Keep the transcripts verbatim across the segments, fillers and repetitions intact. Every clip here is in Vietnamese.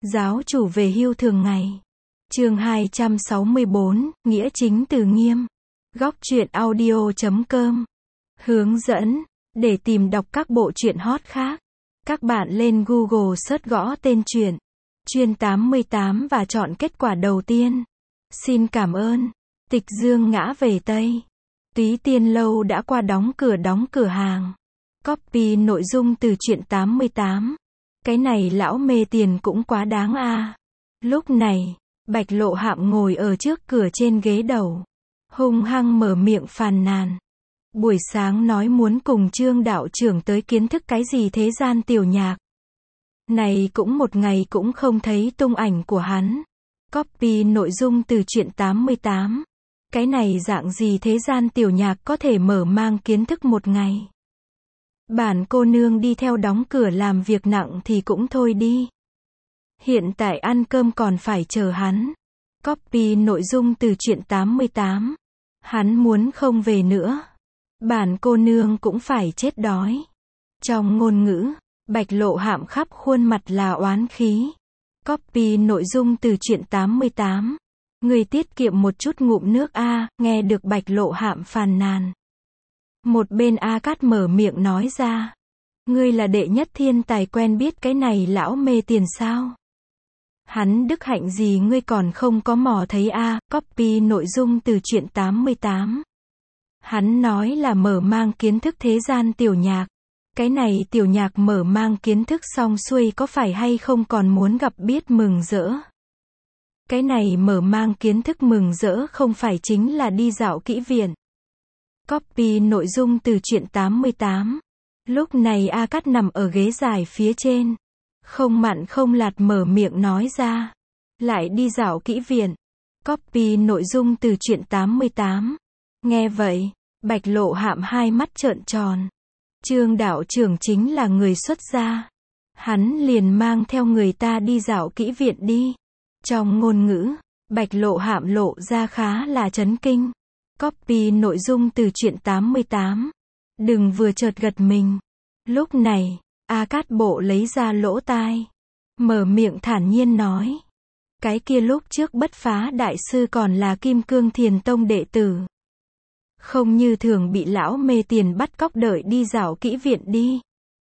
Giáo chủ về hưu thường ngày. Chương hai trăm sáu mươi bốn, Nghĩa chính từ nghiêm. Góc truyện audio chấm com. Hướng dẫn. Để tìm đọc các bộ truyện hot khác, các bạn lên Google search gõ tên truyện Chuyên tám mươi tám và chọn kết quả đầu tiên. Xin cảm ơn. Tịch Dương ngã về Tây. Túy Tiên Lâu đã qua đóng cửa đóng cửa hàng. Copy nội dung từ truyện tám mươi tám. Cái này lão mê tiền cũng quá đáng a. À. Lúc này, Bạch Lộ Hạm ngồi ở trước cửa trên ghế đầu, hung hăng mở miệng phàn nàn. Buổi sáng nói muốn cùng Trương đạo trưởng tới kiến thức cái gì thế gian tiểu nhạc. Này cũng một ngày cũng không thấy tung ảnh của hắn. Copy nội dung từ truyện tám mươi tám. Cái này dạng gì thế gian tiểu nhạc có thể mở mang kiến thức một ngày. Bản cô nương đi theo đóng cửa làm việc nặng thì cũng thôi đi. Hiện tại ăn cơm còn phải chờ hắn. Copy nội dung từ truyện tám mươi tám. Hắn muốn không về nữa, bản cô nương cũng phải chết đói. Trong ngôn ngữ, Bạch Lộ Hạm khắp khuôn mặt là oán khí. Copy nội dung từ truyện tám mươi tám. Người tiết kiệm một chút ngụm nước a, nghe được Bạch Lộ Hạm phàn nàn. Một bên A Cát mở miệng nói ra. Ngươi là đệ nhất thiên tài quen biết cái này lão mê tiền sao? Hắn đức hạnh gì ngươi còn không có mò thấy a, à, copy nội dung từ truyện tám mươi tám. Hắn nói là mở mang kiến thức thế gian tiểu nhạc. Cái này tiểu nhạc mở mang kiến thức xong xuôi có phải hay không còn muốn gặp biết mừng rỡ. Cái này mở mang kiến thức mừng rỡ không phải chính là đi dạo kỹ viện. Copy nội dung từ truyện tám mươi tám. Lúc này A Cát nằm ở ghế dài phía trên. Không mặn không lạt mở miệng nói ra. Lại đi dạo kỹ viện. Copy nội dung từ truyện tám mươi tám. Nghe vậy, Bạch Lộ Hạm hai mắt trợn tròn. Trương đạo trưởng chính là người xuất gia. Hắn liền mang theo người ta đi dạo kỹ viện đi. Trong ngôn ngữ, Bạch Lộ Hạm lộ ra khá là chấn kinh. Copy nội dung từ truyện tám mươi tám. Đừng vừa chợt gật mình. Lúc này, A Cát bộ lấy ra lỗ tai, mở miệng thản nhiên nói. Cái kia lúc trước Bất Phá đại sư còn là Kim Cương Thiền Tông đệ tử. Không như thường bị lão mê tiền bắt cóc đợi đi dạo kỹ viện đi.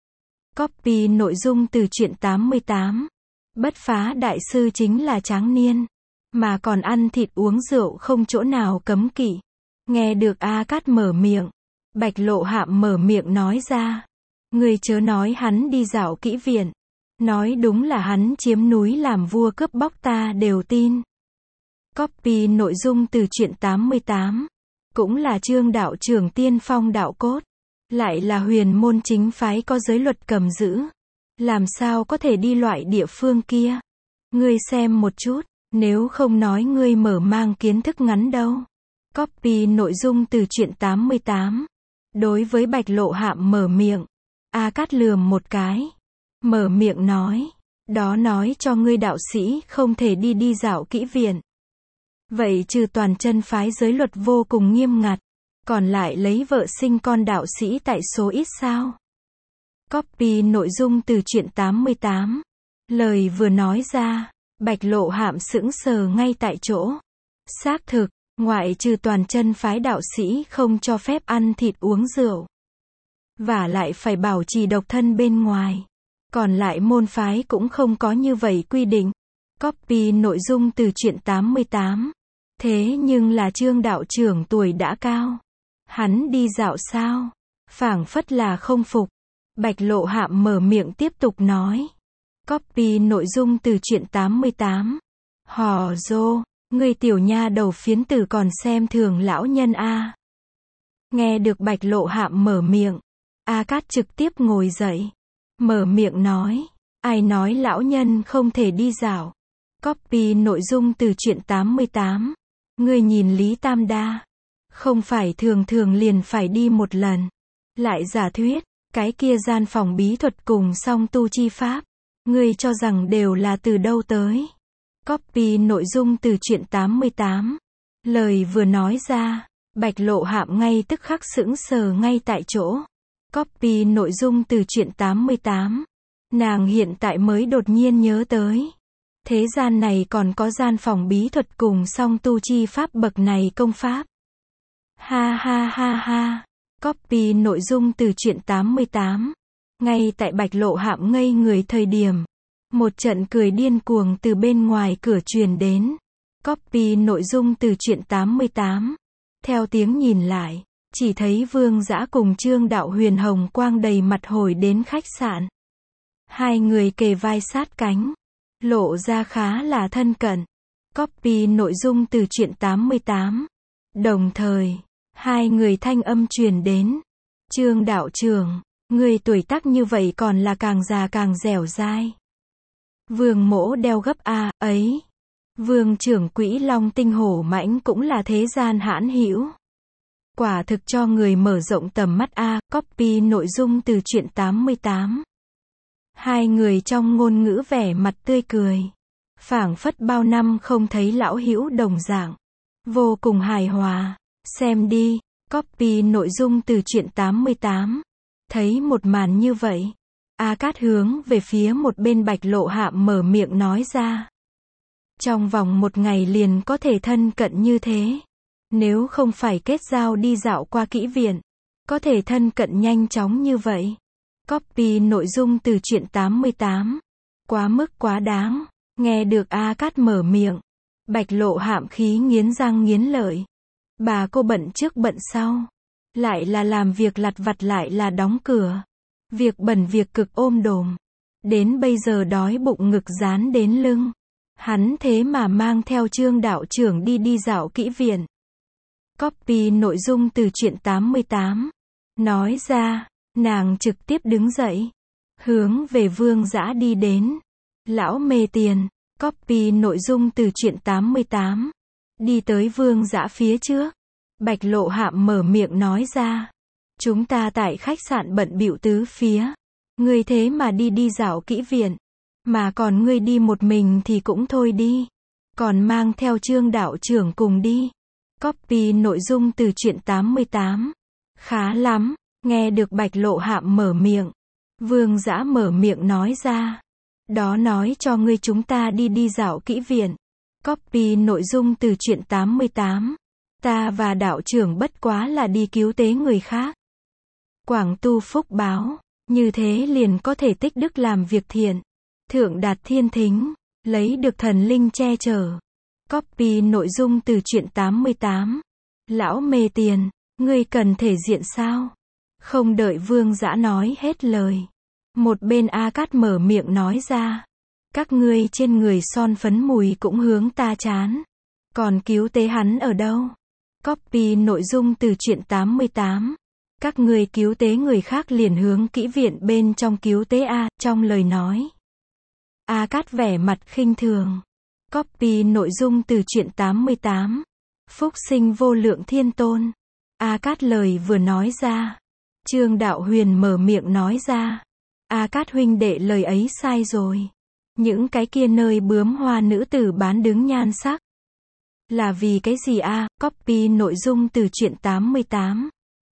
Copy nội dung từ truyện tám mươi tám. Bất Phá đại sư chính là tráng niên, mà còn ăn thịt uống rượu không chỗ nào cấm kỵ. Nghe được A Cát mở miệng, Bạch Lộ Hạm mở miệng nói ra. Người chớ nói hắn đi dạo kỹ viện. Nói đúng là hắn chiếm núi làm vua cướp bóc ta đều tin. Copy nội dung từ truyện tám mươi tám. Cũng là Trương đạo trưởng tiên phong đạo cốt. Lại là huyền môn chính phái có giới luật cầm giữ. Làm sao có thể đi loại địa phương kia. Ngươi xem một chút, nếu không nói ngươi mở mang kiến thức ngắn đâu. Copy nội dung từ truyện tám mươi tám. Đối với Bạch Lộ Hạm mở miệng, A Cát lườm một cái, mở miệng nói, đó nói cho ngươi đạo sĩ không thể đi đi dạo kỹ viện. Vậy trừ toàn chân phái giới luật vô cùng nghiêm ngặt, còn lại lấy vợ sinh con đạo sĩ tại số ít sao? Copy nội dung từ truyện tám mươi tám. Lời vừa nói ra, Bạch Lộ Hạm sững sờ ngay tại chỗ. Xác thực, ngoại trừ toàn chân phái đạo sĩ không cho phép ăn thịt uống rượu, và lại phải bảo trì độc thân bên ngoài. Còn lại môn phái cũng không có như vậy quy định. Copy nội dung từ truyện tám mươi tám. Thế nhưng là Trương đạo trưởng tuổi đã cao. Hắn đi dạo sao? Phảng phất là không phục. Bạch Lộ Hạm mở miệng tiếp tục nói. Copy nội dung từ truyện tám mươi tám. Hò dô, người tiểu nha đầu phiến tử còn xem thường lão nhân a. Nghe được Bạch Lộ Hạm mở miệng, A Cát trực tiếp ngồi dậy, mở miệng nói, ai nói lão nhân không thể đi dạo. Copy nội dung từ truyện tám mươi tám. Ngươi nhìn Lý Tam Đa, không phải thường thường liền phải đi một lần. Lại giả thuyết, cái kia gian phòng bí thuật cùng song tu chi pháp, ngươi cho rằng đều là từ đâu tới. Copy nội dung từ truyện tám mươi tám. Lời vừa nói ra, Bạch Lộ Hạm ngay tức khắc sững sờ ngay tại chỗ. Copy nội dung từ truyện tám mươi tám. Nàng hiện tại mới đột nhiên nhớ tới. Thế gian này còn có gian phòng bí thuật cùng song tu chi pháp bậc này công pháp. Ha ha ha ha. Copy nội dung từ truyện tám mươi tám. Ngay tại Bạch Lộ Hạm ngây người thời điểm, một trận cười điên cuồng từ bên ngoài cửa truyền đến. Copy nội dung từ truyện tám mươi tám. Theo tiếng nhìn lại, chỉ thấy Vương Dã cùng Trương Đạo Huyền hồng quang đầy mặt hồi đến khách sạn. Hai người kề vai sát cánh, lộ ra khá là thân cận. Copy nội dung từ truyện tám mươi tám. Đồng thời, hai người thanh âm truyền đến. Trương đạo trưởng, người tuổi tác như vậy còn là càng già càng dẻo dai. Vương mỗ đeo gấp a, ấy. Vương trưởng quỹ Long Tinh Hổ Mãnh cũng là thế gian hãn hữu. Quả thực cho người mở rộng tầm mắt a. Copy nội dung từ truyện tám mươi tám. Hai người trong ngôn ngữ vẻ mặt tươi cười, phảng phất bao năm không thấy lão hữu đồng dạng, vô cùng hài hòa. Xem đi. Copy nội dung từ truyện tám mươi tám. Thấy một màn như vậy, A Cát hướng về phía một bên Bạch Lộ Hạm mở miệng nói ra. Trong vòng một ngày liền có thể thân cận như thế. Nếu không phải kết giao đi dạo qua kỹ viện, có thể thân cận nhanh chóng như vậy. Copy nội dung từ truyện tám mươi tám. Quá mức quá đáng. Nghe được A Cát mở miệng, Bạch Lộ Hạm khí nghiến răng nghiến lợi. Bà cô bận trước bận sau, lại là làm việc lặt vặt lại là đóng cửa. Việc bẩn việc cực ôm đồm. Đến bây giờ đói bụng ngực dán đến lưng. Hắn thế mà mang theo Trương đạo trưởng đi đi dạo kỹ viện. Copy nội dung từ truyện tám mươi tám. Nói ra, nàng trực tiếp đứng dậy, hướng về Vương Dã đi đến. Lão mê tiền. Copy nội dung từ truyện tám mươi tám. Đi tới Vương Dã phía trước, Bạch Lộ Hạm mở miệng nói ra. Chúng ta tại khách sạn bận bịu tứ phía. Ngươi thế mà đi đi dạo kỹ viện. Mà còn ngươi đi một mình thì cũng thôi đi. Còn mang theo Trương đạo trưởng cùng đi. Copy nội dung từ truyện tám mươi tám. Khá lắm. Nghe được Bạch Lộ Hạm mở miệng, Vương Dã mở miệng nói ra. Đó nói cho ngươi chúng ta đi đi dạo kỹ viện. Copy nội dung từ truyện tám mươi tám. Ta và đạo trưởng bất quá là đi cứu tế người khác. Quảng tu phúc báo. Như thế liền có thể tích đức làm việc thiện. Thượng đạt thiên thính. Lấy được thần linh che chở. Copy nội dung từ truyện tám mươi tám. Lão mê tiền. Ngươi cần thể diện sao? Không đợi Vương Dã nói hết lời, một bên A Cát mở miệng nói ra. Các ngươi trên người son phấn mùi cũng hướng ta chán. Còn cứu tế hắn ở đâu? Copy nội dung từ truyện tám mươi tám. Các ngươi cứu tế người khác liền hướng kỹ viện bên trong cứu tế A. Trong lời nói, A Cát vẻ mặt khinh thường. Copy nội dung từ truyện tám mươi tám. Phúc sinh vô lượng thiên tôn. A Cát lời vừa nói ra, Trương Đạo Huyền mở miệng nói ra. A Cát huynh đệ lời ấy sai rồi. Những cái kia nơi bướm hoa nữ tử bán đứng nhan sắc. Là vì cái gì a? Copy nội dung từ truyện tám mươi tám.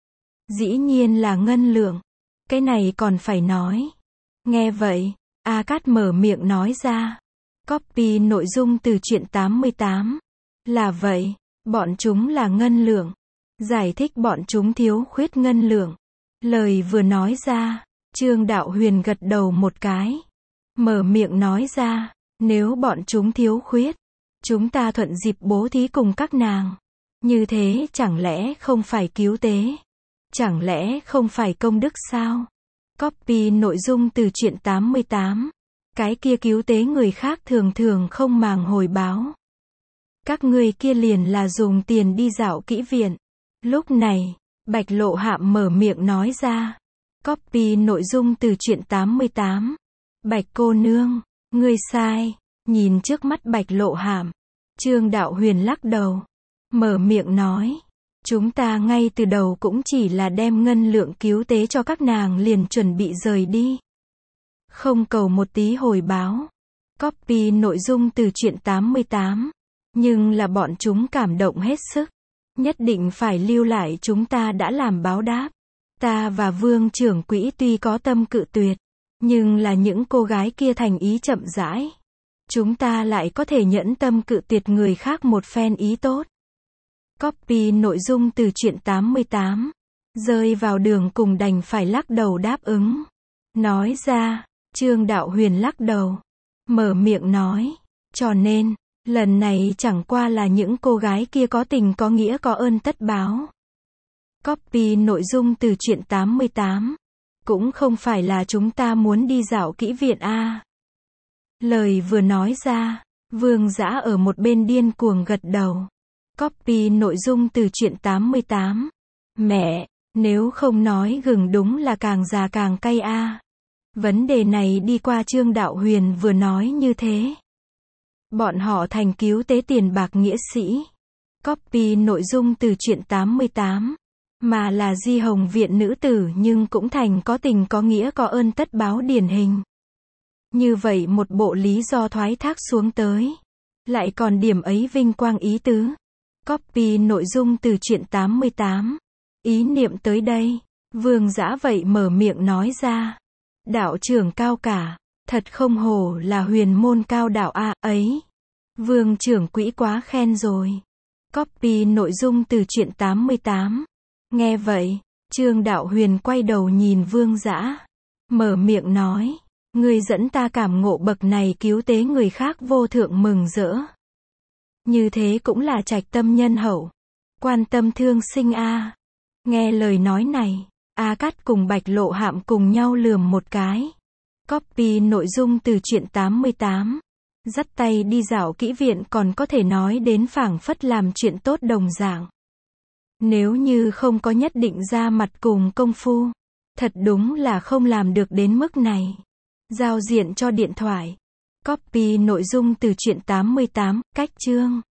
Dĩ nhiên là ngân lượng. Cái này còn phải nói. Nghe vậy, A Cát mở miệng nói ra. Copy nội dung từ truyện tám mươi tám. Là vậy, bọn chúng là ngân lượng. Giải thích bọn chúng thiếu khuyết ngân lượng. Lời vừa nói ra, Trương Đạo Huyền gật đầu một cái. Mở miệng nói ra, nếu bọn chúng thiếu khuyết, chúng ta thuận dịp bố thí cùng các nàng. Như thế chẳng lẽ không phải cứu tế? Chẳng lẽ không phải công đức sao? Copy nội dung từ truyện tám mươi tám. Cái kia cứu tế người khác thường thường không màng hồi báo. Các ngươi kia liền là dùng tiền đi dạo kỹ viện. Lúc này, Bạch Lộ Hạm mở miệng nói ra. Copy nội dung từ truyện tám mươi tám. Bạch cô nương, ngươi sai. Nhìn trước mắt Bạch Lộ Hạm, Trương Đạo Huyền lắc đầu, mở miệng nói. Chúng ta ngay từ đầu cũng chỉ là đem ngân lượng cứu tế cho các nàng liền chuẩn bị rời đi. Không cầu một tí hồi báo. Copy nội dung từ truyện tám mươi tám. Nhưng là bọn chúng cảm động hết sức. Nhất định phải lưu lại chúng ta đã làm báo đáp. Ta và Vương trưởng quỹ tuy có tâm cự tuyệt, nhưng là những cô gái kia thành ý chậm rãi. chúng ta lại có thể nhẫn tâm cự tuyệt người khác một phen ý tốt. Copy nội dung từ truyện tám mươi tám. Rơi vào đường cùng đành phải lắc đầu đáp ứng. Nói ra, Trương Đạo Huyền lắc đầu. Mở miệng nói. Cho nên, lần này chẳng qua là những cô gái kia có tình có nghĩa có ơn tất báo. Copy nội dung từ truyện tám mươi tám. Cũng không phải là chúng ta muốn đi dạo kỹ viện a. Lời vừa nói ra, Vương Dã ở một bên điên cuồng gật đầu. Copy nội dung từ truyện tám mươi tám. Mẹ, nếu không nói gừng đúng là càng già càng cay a. Vấn đề này đi qua Trương Đạo Huyền vừa nói như thế. Bọn họ thành cứu tế tiền bạc nghĩa sĩ. Copy nội dung từ truyện tám mươi tám. Mà là Di Hồng viện nữ tử nhưng cũng thành có tình có nghĩa có ơn tất báo điển hình. Như vậy một bộ lý do thoái thác xuống tới. Lại còn điểm ấy vinh quang ý tứ. Copy nội dung từ truyện tám mươi tám. Ý niệm tới đây, Vương Dã vậy mở miệng nói ra. Đạo trưởng cao cả, thật không hổ là huyền môn cao đạo a ấy. Vương trưởng quỹ quá khen rồi. Copy nội dung từ truyện tám mươi tám. Nghe vậy, Trương Đạo Huyền quay đầu nhìn Vương Dã. Mở miệng nói. Ngươi dẫn ta cảm ngộ bậc này cứu tế người khác vô thượng mừng rỡ. Như thế cũng là trạch tâm nhân hậu. Quan tâm thương sinh a. Nghe lời nói này, A Cát cùng Bạch Lộ Hạm cùng nhau lườm một cái. Copy nội dung từ truyện tám mươi tám. Dắt tay đi dạo kỹ viện còn có thể nói đến phảng phất làm chuyện tốt đồng dạng. Nếu như không có nhất định ra mặt cùng công phu, thật đúng là không làm được đến mức này. Giao diện cho điện thoại. Copy nội dung từ truyện tám mươi tám, cách chương.